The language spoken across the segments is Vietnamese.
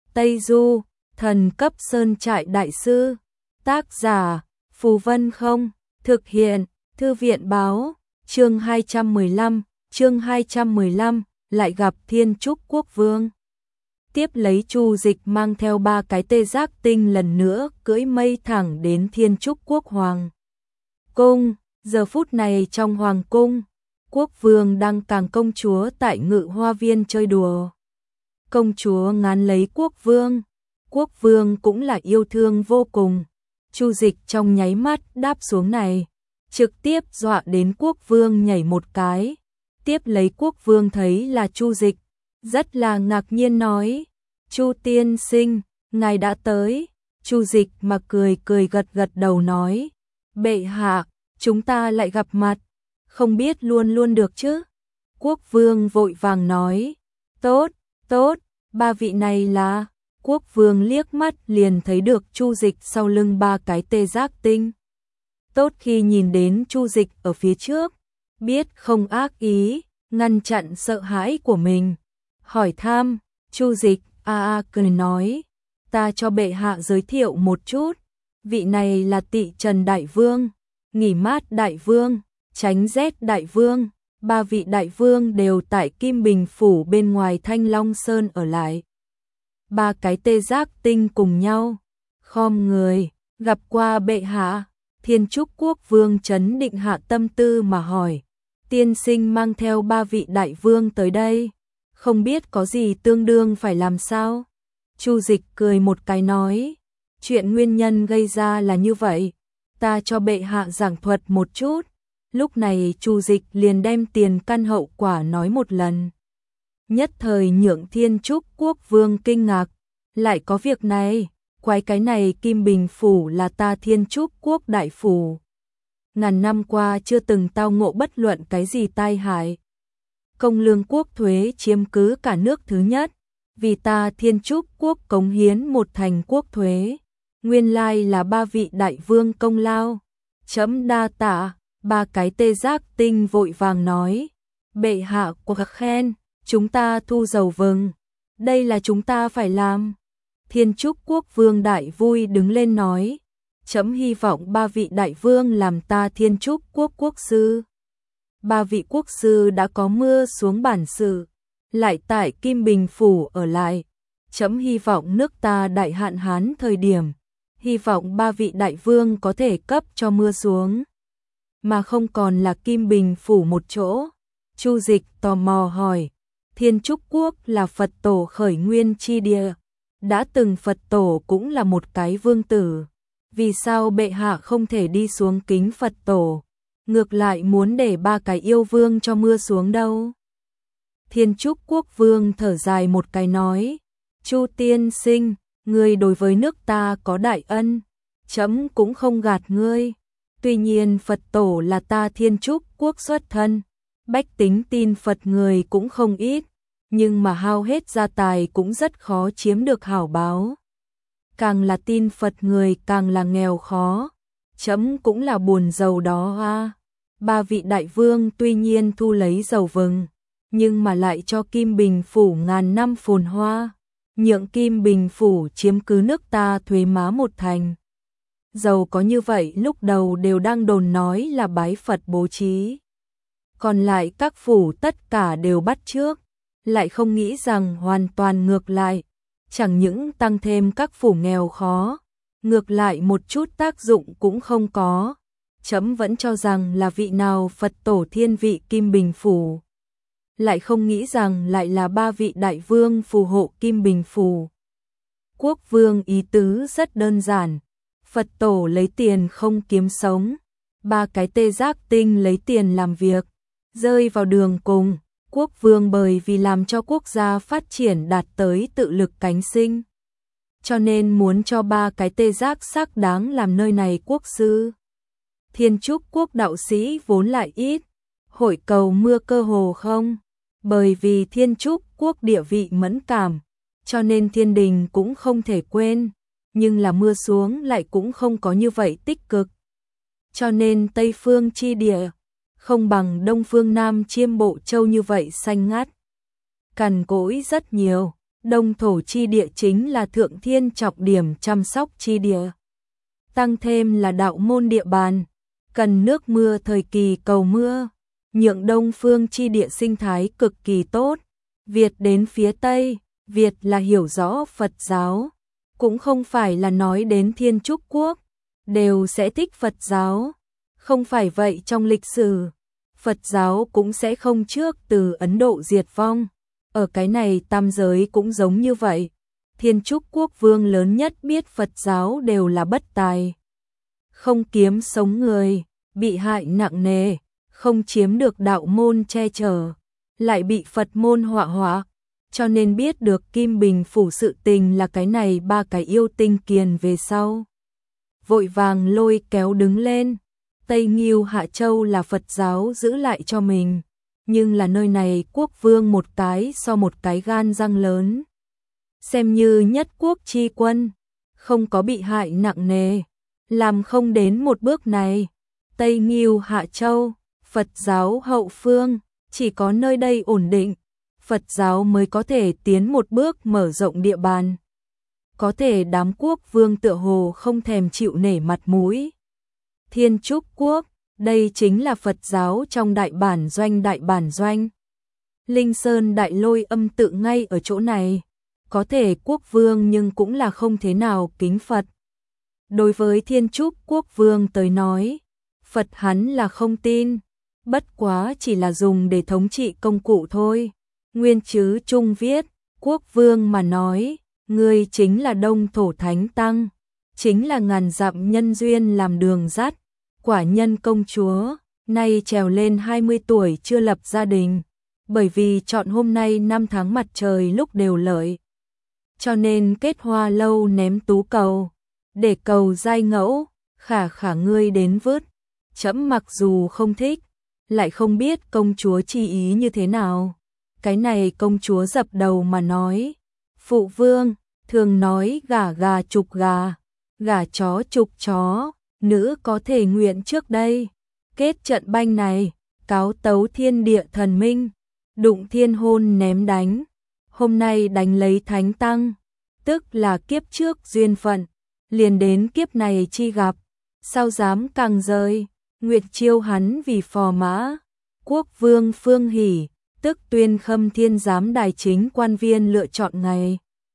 Tây Du, thần cấp sơn trại đại sư. Tác giả, Phù Vân Không, thực hiện, Thư viện báo, chương 215, lại gặp Thiên Trúc Quốc Vương. Tiếp lấy Chu Dịch mang theo 3 cái tê giác tinh lần nữa cưỡi mây thẳng đến Thiên Trúc Quốc Hoàng cung. Giờ phút này trong Hoàng cung, Quốc Vương đang càng công chúa tại Ngự Hoa Viên chơi đùa. Công chúa ngán lấy Quốc Vương cũng là yêu thương vô cùng. Chu Dịch trong nháy mắt đáp xuống này, trực tiếp dọa đến Quốc Vương nhảy một cái. Tiếp lấy Quốc Vương thấy là Chu Dịch, rất là ngạc nhiên nói: "Chu tiên sinh, ngài đã tới." Chu Dịch mà cười gật đầu nói: "Bệ hạ, chúng ta lại gặp mặt, không biết luôn luôn được chứ?" Quốc Vương vội vàng nói: "Tốt, tốt, 3 vị này là..." Quốc Vương liếc mắt liền thấy được Chu Dịch sau lưng 3 cái tê giác tinh. Tốt khi nhìn đến Chu Dịch ở phía trước, biết không ác ý, ngăn chặn sợ hãi của mình. Hỏi thăm, Chu Dịch cười nói: "Ta cho bệ hạ giới thiệu một chút, vị này là Tị Trần Đại Vương, Nghỉ Mát Đại Vương, Tránh Rét Đại Vương, 3 vị đại vương đều tại Kim Bình Phủ bên ngoài Thanh Long Sơn ở lại." 3 cái tê giác tinh cùng nhau khom người, gặp qua bệ hạ. Thiên Trúc Quốc Vương trấn định hạ tâm tư mà hỏi: "Tiên sinh mang theo 3 vị đại vương tới đây, không biết có gì tương đương phải làm sao?" Chu Dịch cười một cái nói: "Chuyện nguyên nhân gây ra là như vậy, ta cho bệ hạ giảng thuật một chút." Lúc này Chu Dịch liền đem tiền căn hậu quả nói một lần. Nhất thời nhượng Thiên Trúc Quốc Vương kinh ngạc: "Lại có việc này, quái cái này Kim Bình Phủ là ta Thiên Trúc Quốc đại phủ. Ngàn năm qua chưa từng tao ngộ bất luận cái gì tai hại. Công lương quốc thuế chiếm cứ cả nước thứ nhất, vì ta Thiên Trúc Quốc cống hiến 1 thành quốc thuế. Nguyên lai là 3 vị đại vương công lao. Chấm đa tạ." 3 cái tê giác tinh vội vàng nói: "Bệ hạ quá khen, chúng ta thu dầu vừng, đây là chúng ta phải làm." Thiên Trúc Quốc Vương đại vui đứng lên nói: "Chấm hy vọng 3 vị đại vương làm ta Thiên Trúc Quốc quốc sư. 3 vị quốc sư đã có mưa xuống bản sự, lại tại Kim Bình Phủ ở lại. Chấm hy vọng nước ta đại hạn hán thời điểm, hy vọng 3 vị đại vương có thể cấp cho mưa xuống, mà không còn là Kim Bình Phủ một chỗ." Chu Dịch tò mò hỏi: "Thiên Trúc Quốc là Phật tổ khởi nguyên chi địa, đã từng Phật tổ cũng là một cái vương tử, vì sao bệ hạ không thể đi xuống kính Phật tổ, ngược lại muốn để 3 cái yêu vương cho mưa xuống đâu?" Thiên Trúc Quốc Vương thở dài một cái nói: "Chu tiên sinh, ngươi đối với nước ta có đại ân, chấm cũng không gạt ngươi. Tuy nhiên Phật tổ là ta Thiên Trúc Quốc xuất thân, bách tính tin Phật người cũng không ít, nhưng mà hao hết gia tài cũng rất khó chiếm được hảo báo. Càng là tin Phật người càng là nghèo khó, chấm cũng là buồn giàu đó a." 3 vị đại vương tuy nhiên thu lấy dầu vừng, nhưng mà lại cho Kim Bình Phủ ngàn năm phồn hoa, nhượng Kim Bình Phủ chiếm cứ nước ta thuế má 1 thành. Giàu có như vậy lúc đầu đều đang đồn nói là bái Phật bố trí, còn lại các phủ tất cả đều bắt chước, lại không nghĩ rằng hoàn toàn ngược lại, chẳng những tăng thêm các phủ nghèo khó, ngược lại một chút tác dụng cũng không có. Chấm vẫn cho rằng là vị nào Phật tổ thiên vị Kim Bình Phủ, lại không nghĩ rằng lại là 3 vị đại vương phù hộ Kim Bình Phủ." Quốc Vương ý tứ rất đơn giản: Phật tổ lấy tiền không kiếm sống, 3 cái tê giác tinh lấy tiền làm việc, rơi vào đường cùng. Quốc Vương bởi vì làm cho quốc gia phát triển đạt tới tự lực cánh sinh, cho nên muốn cho 3 cái tê giác xác đáng làm nơi này quốc sư. Thiên Trúc Quốc đạo sĩ vốn lại ít, hội cầu mưa cơ hồ không, bởi vì Thiên Trúc Quốc địa vị mẫn cảm, cho nên thiên đình cũng không thể quên, nhưng là mưa xuống lại cũng không có như vậy tích cực. Cho nên Tây Phương chi địa không bằng Đông Phương Nam Chiêm Bộ Châu như vậy xanh ngắt, cằn cỗi rất nhiều. Đông thổ chi địa chính là thượng thiên trọng điểm chăm sóc chi địa. Tăng thêm là đạo môn địa bàn, cần nước mưa thời kỳ cầu mưa, nhượng đông phương chi địa sinh thái cực kỳ tốt. Việt đến phía Tây, Việt là hiểu rõ Phật giáo, cũng không phải là nói đến Thiên Trúc Quốc, đều sẽ thích Phật giáo. Không phải vậy trong lịch sử, Phật giáo cũng sẽ không trước từ Ấn Độ diệt vong. Ở cái này tam giới cũng giống như vậy. Thiên Trúc Quốc vương lớn nhất biết Phật giáo đều là bất tài, không kiếm sống người, bị hại nặng nề, không chiếm được đạo môn che chở, lại bị Phật môn họa họa, cho nên biết được Kim Bình phủ sự tình là cái này ba cái yêu tinh kiền về sau. Vội vàng lôi kéo đứng lên, Tây Nghiêu Hạ Châu là Phật giáo giữ lại cho mình, nhưng là nơi này quốc vương một cái so một cái gan răng lớn. Xem như nhất quốc chi quân, không có bị hại nặng nề, làm không đến một bước này. Tây Nghiêu Hạ Châu, Phật giáo hậu phương, chỉ có nơi đây ổn định, Phật giáo mới có thể tiến một bước mở rộng địa bàn. Có thể đám quốc vương tựa hồ không thèm chịu nể mặt mũi. Thiên Trúc Quốc, đây chính là Phật giáo trong đại bản doanh đại bản doanh. Linh Sơn Đại Lôi Âm tự ngay ở chỗ này, có thể quốc vương nhưng cũng là không thế nào kính Phật. Đối với Thiên Trúc Quốc vương tới nói, Phật hắn là không tin, bất quá chỉ là dùng để thống trị công cụ thôi. Nguyên chứ Trung viết, quốc vương mà nói, ngươi chính là Đông Thổ Thánh Tăng, chính là ngàn dặm nhân duyên làm đường dắt, quả nhân công chúa, nay trèo lên 20 tuổi chưa lập gia đình, bởi vì chọn hôm nay 5 tháng mặt trời lúc đều lợi. Cho nên kết hoa lâu ném tú cầu, để cầu giai ngẫu, khả khả ngươi đến vứt. Trẫm mặc dù không thích, lại không biết công chúa chi ý như thế nào. Cái này công chúa dập đầu mà nói, phụ vương, thường nói gả gà chục gà, gả chó chục chó, nữ có thể nguyện trước đây. Kết trận banh này, cáo tấu thiên địa thần minh, đụng thiên hôn ném đánh. Hôm nay đánh lấy thánh tăng, tức là kiếp trước duyên phận, liền đến kiếp này chi gặp, sao dám càng rời. Nguyệt chiêu hắn vì phò mã, quốc vương Phương Hỷ, tức tuyên khâm thiên giám đài chính quan viên lựa chọn ngày.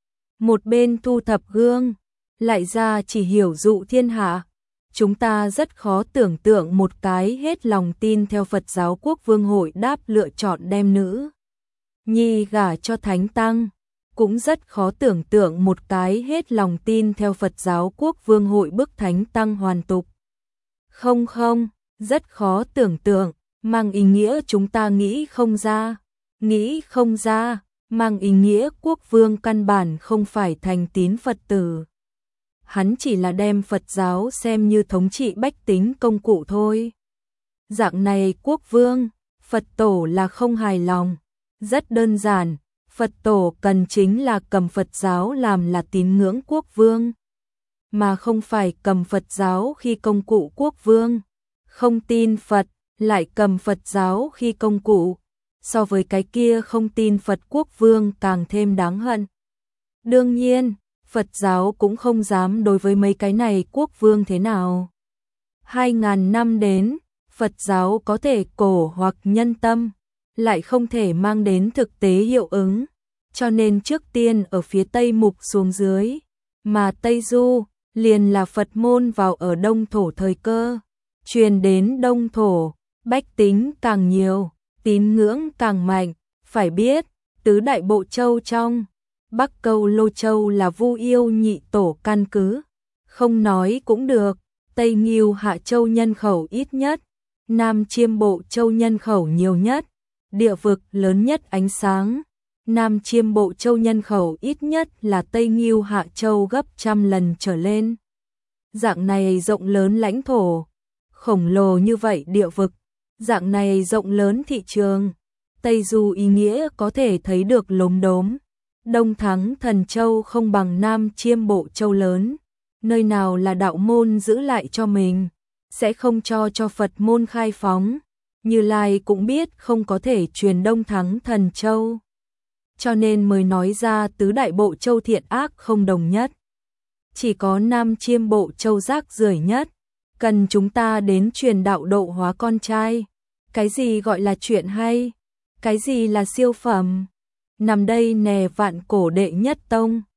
Một bên thu thập gương, lại ra chỉ hiểu dụ thiên hạ. Chúng ta rất khó tưởng tượng một cái hết lòng tin theo Phật giáo quốc vương hội đáp lựa chọn đem nữ nhi gả cho thánh tăng. Cũng rất khó tưởng tượng một cái hết lòng tin theo Phật giáo quốc vương hội bức thánh tăng hoàn tục. Không không, rất khó tưởng tượng, mang ý nghĩa chúng ta nghĩ không ra, mang ý nghĩa quốc vương căn bản không phải thành tín Phật tử. Hắn chỉ là đem Phật giáo xem như thống trị bách tính công cụ thôi. Dạng này quốc vương, Phật tổ là không hài lòng. Rất đơn giản, Phật tổ cần chính là cầm Phật giáo làm là tín ngưỡng quốc vương, mà không phải cầm Phật giáo khi công cụ quốc vương. Không tin Phật, lại cầm Phật giáo khi công cụ, so với cái kia không tin Phật quốc vương càng thêm đáng hận. Đương nhiên, Phật giáo cũng không dám đối với mấy cái này quốc vương thế nào. 2000 năm đến, Phật giáo có thể cổ hoặc nhân tâm, lại không thể mang đến thực tế hiệu ứng, cho nên trước tiên ở phía Tây mục xuống dưới, mà Tây Du liền là Phật môn vào ở Đông Thổ thời cơ, truyền đến Đông Thổ, bách tính càng nhiều, tín ngưỡng càng mạnh. Phải biết, tứ đại bộ châu trong Bắc Câu Lô Châu là Vu Yêu nhị tổ căn cứ, không nói cũng được. Tây Nghiêu Hạ Châu nhân khẩu ít nhất, Nam Chiêm Bộ Châu nhân khẩu nhiều nhất, địa vực lớn nhất ánh sáng. Nam Chiêm Bộ Châu nhân khẩu ít nhất là Tây Nghiêu Hạ Châu gấp trăm lần trở lên. Dạng này rộng lớn lãnh thổ, khổng lồ như vậy địa vực, dạng này rộng lớn thị trường, Tây Du ý nghĩa có thể thấy được lốm đốm. Đông Thắng Thần Châu không bằng Nam Chiêm Bộ Châu lớn, nơi nào là đạo môn giữ lại cho mình, sẽ không cho Phật môn khai phóng. Như Lai cũng biết không có thể truyền Đông Thắng Thần Châu. cho nên mới nói ra tứ đại bộ châu thiện ác không đồng nhất. Chỉ có Nam Chiêm bộ châu rác rưởi nhất, cần chúng ta đến truyền đạo độ hóa con trai. Cái gì gọi là chuyện hay? Cái gì là siêu phẩm? Nằm đây nè vạn cổ đệ nhất tông.